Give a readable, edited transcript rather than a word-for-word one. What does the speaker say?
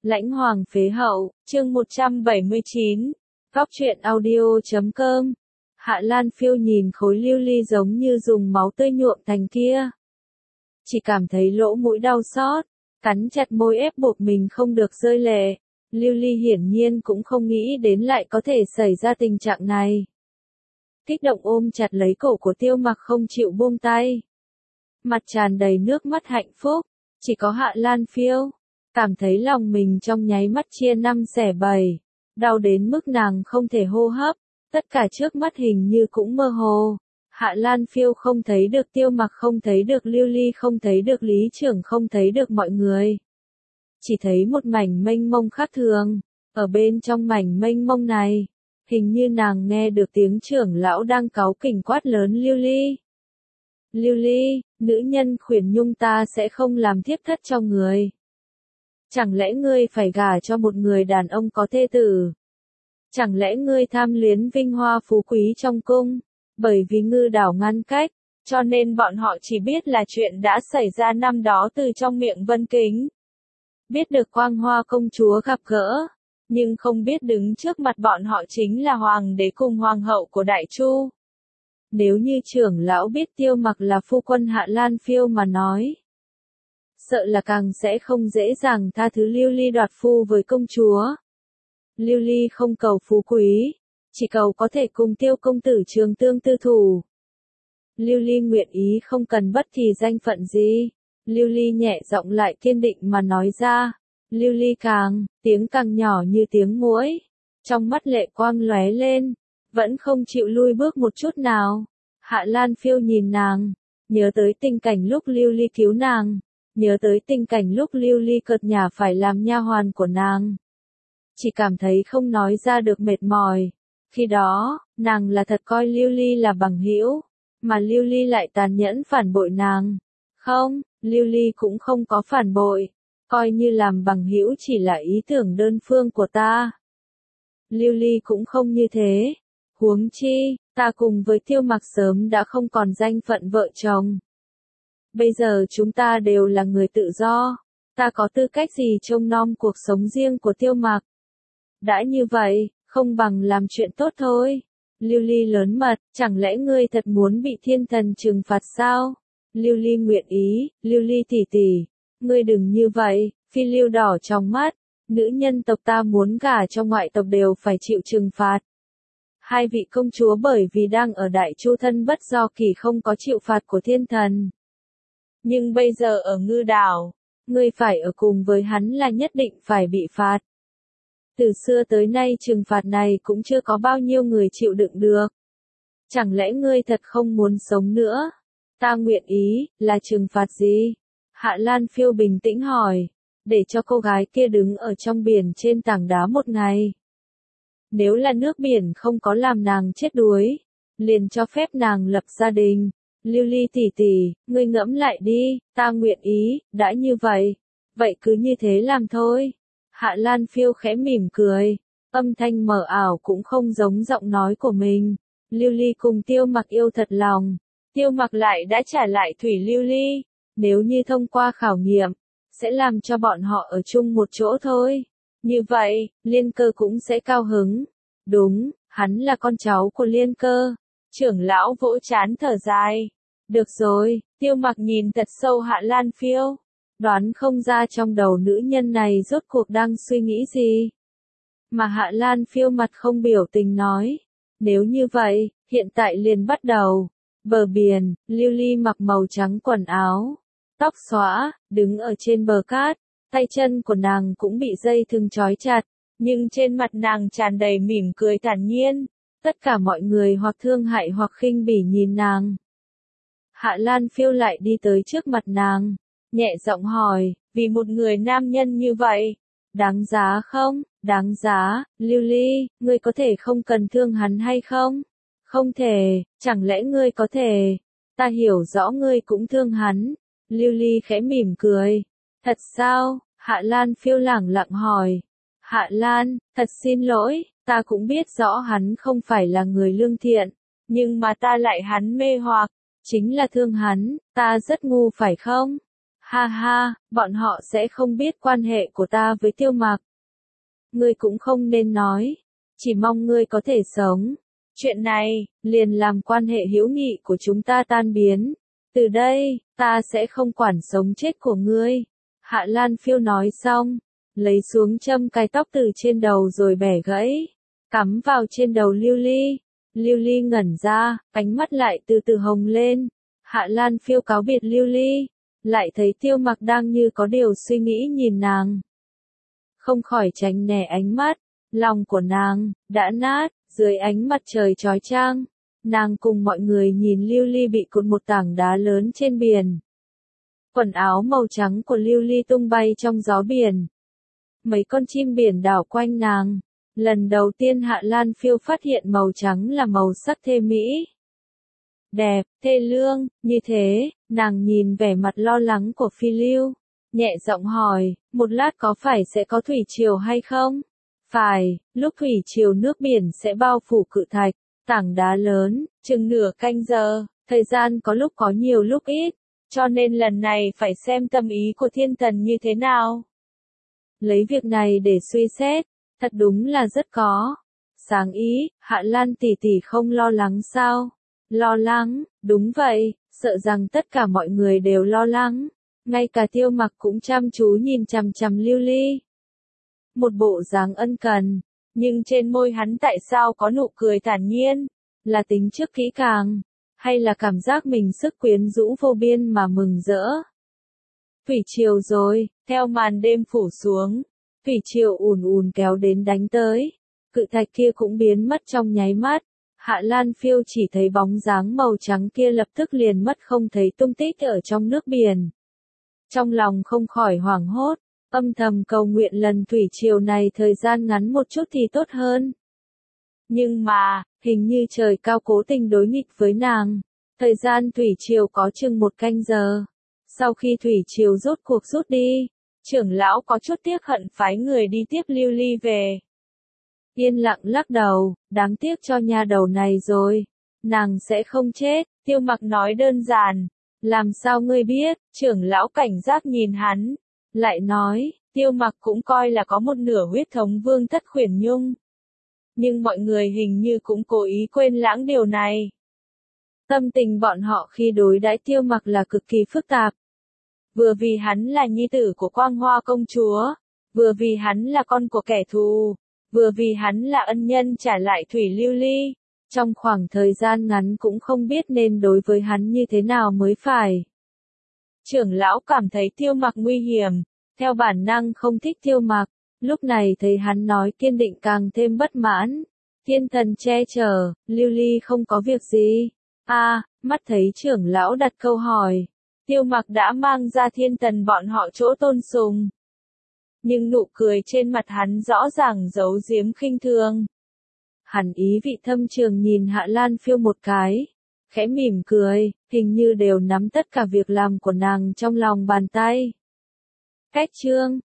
Lãnh Hoàng phế hậu, chương 179, Góc truyện audio.com. Hạ Lan Phiêu nhìn khối lưu ly giống như dùng máu tươi nhuộm thành kia. Chỉ cảm thấy lỗ mũi đau xót, cắn chặt môi ép buộc mình không được rơi lệ. Lưu ly hiển nhiên cũng không nghĩ đến lại có thể xảy ra tình trạng này. Kích động ôm chặt lấy cổ của Tiêu Mặc không chịu buông tay. Mặt tràn đầy nước mắt hạnh phúc, chỉ có Hạ Lan Phiêu cảm thấy lòng mình trong nháy mắt chia năm xẻ bảy, đau đến mức nàng không thể hô hấp, tất cả trước mắt hình như cũng mơ hồ. Hạ Lan Phiêu không thấy được Tiêu Mặc, không thấy được Lưu Ly, không thấy được Lý Trưởng, không thấy được mọi người. Chỉ thấy một mảnh mênh mông khác thường, ở bên trong mảnh mênh mông này, hình như nàng nghe được tiếng trưởng lão đang cáu kỉnh quát lớn Lưu Ly. Lưu Ly, nữ nhân khuyển nhung ta sẽ không làm thiếp thất cho người. Chẳng lẽ ngươi phải gả cho một người đàn ông có thê tử? Chẳng lẽ ngươi tham luyến vinh hoa phú quý trong cung? Bởi vì ngư đảo ngăn cách, cho nên bọn họ chỉ biết là chuyện đã xảy ra năm đó từ trong miệng Vân Kính. Biết được Quang Hoa công chúa gặp gỡ, nhưng không biết đứng trước mặt bọn họ chính là hoàng đế cùng hoàng hậu của Đại Chu. Nếu như trưởng lão biết Tiêu Mặc là phu quân Hạ Lan Phiêu mà nói, sợ là càng sẽ không dễ dàng tha thứ Lưu Ly đoạt phu với công chúa. Lưu Ly không cầu phú quý, chỉ cầu có thể cùng Tiêu công tử trường tương tư thủ. Lưu Ly nguyện ý không cần bất kỳ danh phận gì. Lưu Ly nhẹ giọng lại kiên định mà nói ra. Lưu Ly tiếng càng nhỏ như tiếng muỗi. Trong mắt lệ quang lóe lên, vẫn không chịu lui bước một chút nào. Hạ Lan Phiêu nhìn nàng, nhớ tới tình cảnh lúc Lưu Ly cứu nàng, nhớ tới tình cảnh lúc Lưu Ly cợt nhả phải làm nha hoàn của nàng. Chỉ cảm thấy không nói ra được mệt mỏi. Khi đó, nàng là thật coi Lưu Ly là bằng hữu, mà Lưu Ly lại tàn nhẫn phản bội nàng. Không, Lưu Ly cũng không có phản bội, coi như làm bằng hữu chỉ là ý tưởng đơn phương của ta. Lưu Ly cũng không như thế. Huống chi, ta cùng với Tiêu Mặc sớm đã không còn danh phận vợ chồng. Bây giờ chúng ta đều là người tự do, ta có tư cách gì trông nom cuộc sống riêng của Tiêu Mặc. Đã như vậy, không bằng làm chuyện tốt thôi. Lưu Ly lớn mật, chẳng lẽ ngươi thật muốn bị thiên thần trừng phạt sao? Lưu Ly nguyện ý, Lưu Ly tỷ tỷ, ngươi đừng như vậy. Phi Lưu đỏ trong mắt, nữ nhân tộc ta muốn gả cho ngoại tộc đều phải chịu trừng phạt. Hai vị công chúa bởi vì đang ở Đại Chu thân bất do kỳ không có chịu phạt của thiên thần. Nhưng bây giờ ở ngư đảo, ngươi phải ở cùng với hắn là nhất định phải bị phạt. Từ xưa tới nay trừng phạt này cũng chưa có bao nhiêu người chịu đựng được. Chẳng lẽ ngươi thật không muốn sống nữa? Ta nguyện ý, là trừng phạt gì? Hạ Lan Phiêu bình tĩnh hỏi, để cho cô gái kia đứng ở trong biển trên tảng đá một ngày. Nếu là nước biển không có làm nàng chết đuối, liền cho phép nàng lập gia đình. Lưu Ly tỷ tỷ, ngươi ngẫm lại đi, ta nguyện ý, đã như vậy. Vậy cứ như thế làm thôi. Hạ Lan Phiêu khẽ mỉm cười, âm thanh mờ ảo cũng không giống giọng nói của mình. Lưu Ly cùng Tiêu Mặc yêu thật lòng. Tiêu Mặc lại đã trả lại thủy Lưu Ly. Nếu như thông qua khảo nghiệm, sẽ làm cho bọn họ ở chung một chỗ thôi. Như vậy, Liên Cơ cũng sẽ cao hứng. Đúng, hắn là con cháu của Liên Cơ. Trưởng lão vỗ trán thở dài. Được rồi, Tiêu Mặc nhìn thật sâu Hạ Lan Phiêu. Đoán không ra trong đầu nữ nhân này rốt cuộc đang suy nghĩ gì. Mà Hạ Lan Phiêu mặt không biểu tình nói. Nếu như vậy, hiện tại liền bắt đầu. Bờ biển, Lưu Ly mặc màu trắng quần áo. Tóc xõa, đứng ở trên bờ cát. Tay chân của nàng cũng bị dây thừng trói chặt. Nhưng trên mặt nàng tràn đầy mỉm cười thản nhiên. Tất cả mọi người hoặc thương hại hoặc khinh bỉ nhìn nàng. Hạ Lan Phiêu lại đi tới trước mặt nàng. Nhẹ giọng hỏi, vì một người nam nhân như vậy, đáng giá không? Đáng giá. Lưu Ly, ngươi có thể không cần thương hắn hay không? Không thể, chẳng lẽ ngươi có thể? Ta hiểu rõ ngươi cũng thương hắn. Lưu Ly khẽ mỉm cười. Thật sao? Hạ Lan Phiêu lẳng lặng hỏi. Hạ Lan, thật xin lỗi, ta cũng biết rõ hắn không phải là người lương thiện, nhưng mà ta lại hắn mê hoặc, chính là thương hắn, ta rất ngu phải không? Ha ha, bọn họ sẽ không biết quan hệ của ta với Tiêu Mặc. Ngươi cũng không nên nói, chỉ mong ngươi có thể sống. Chuyện này, liền làm quan hệ hữu nghị của chúng ta tan biến. Từ đây, ta sẽ không quản sống chết của ngươi. Hạ Lan Phiêu nói xong, lấy xuống châm cài tóc từ trên đầu rồi bẻ gãy, cắm vào trên đầu Lưu Ly. Lưu Ly ngẩn ra, ánh mắt lại từ từ hồng lên. Hạ Lan Phiêu cáo biệt Lưu Ly, lại thấy Tiêu Mặc đang như có điều suy nghĩ nhìn nàng. Không khỏi tránh né ánh mắt, lòng của nàng đã nát, dưới ánh mặt trời chói chang. Nàng cùng mọi người nhìn Lưu Ly bị cột một tảng đá lớn trên biển. Quần áo màu trắng của Lưu Ly tung bay trong gió biển. Mấy con chim biển đảo quanh nàng. Lần đầu tiên Hạ Lan Phiêu phát hiện màu trắng là màu sắc thê mỹ. Đẹp, thê lương, như thế, nàng nhìn vẻ mặt lo lắng của Phi Lưu, nhẹ giọng hỏi, một lát có phải sẽ có thủy triều hay không? Phải, lúc thủy triều nước biển sẽ bao phủ cự thạch, tảng đá lớn, chừng nửa canh giờ, thời gian có lúc có nhiều lúc ít, cho nên lần này phải xem tâm ý của thiên thần như thế nào. Lấy việc này để suy xét, thật đúng là rất có. Sáng ý, Hạ Lan tỷ tỷ không lo lắng sao? Lo lắng, đúng vậy, sợ rằng tất cả mọi người đều lo lắng. Ngay cả Tiêu Mặc cũng chăm chú nhìn chằm chằm Lưu Ly. Một bộ dáng ân cần, nhưng trên môi hắn tại sao có nụ cười thản nhiên? Là tính trước kỹ càng, hay là cảm giác mình sức quyến rũ vô biên mà mừng rỡ? Thủy triều rồi, theo màn đêm phủ xuống, thủy triều ùn ùn kéo đến đánh tới. Cự thạch kia cũng biến mất trong nháy mắt. Hạ Lan Phiêu chỉ thấy bóng dáng màu trắng kia lập tức liền mất không thấy tung tích ở trong nước biển. Trong lòng không khỏi hoảng hốt, âm thầm cầu nguyện lần thủy triều này thời gian ngắn một chút thì tốt hơn. Nhưng mà, hình như trời cao cố tình đối nghịch với nàng. Thời gian thủy triều có chừng 1 canh giờ. Sau khi thủy triều rốt cuộc rút đi, trưởng lão có chút tiếc hận phái người đi tiếp Lưu Ly về. Yên lặng lắc đầu, đáng tiếc cho nha đầu này rồi. Nàng sẽ không chết, Tiêu Mặc nói đơn giản. Làm sao ngươi biết? Trưởng lão cảnh giác nhìn hắn. Lại nói, Tiêu Mặc cũng coi là có một nửa huyết thống vương thất Khuyển Nhung. Nhưng mọi người hình như cũng cố ý quên lãng điều này. Tâm tình bọn họ khi đối đãi Tiêu Mặc là cực kỳ phức tạp. Vừa vì hắn là nhi tử của Quang Hoa công chúa, vừa vì hắn là con của kẻ thù, vừa vì hắn là ân nhân trả lại Thủy Lưu Ly. Trong khoảng thời gian ngắn cũng không biết nên đối với hắn như thế nào mới phải. Trưởng lão cảm thấy Tiêu Mặc nguy hiểm, theo bản năng không thích Tiêu Mặc, lúc này thấy hắn nói kiên định càng thêm bất mãn. Thiên thần che chở, Lưu Ly không có việc gì. Mắt thấy trưởng lão đặt câu hỏi. Tiêu Mặc đã mang ra thiên thần bọn họ chỗ tôn sùng. Nhưng nụ cười trên mặt hắn rõ ràng giấu giếm khinh thường. Hắn ý vị thâm trường nhìn Hạ Lan Phiêu một cái, khẽ mỉm cười, hình như đều nắm tất cả việc làm của nàng trong lòng bàn tay. Cách chương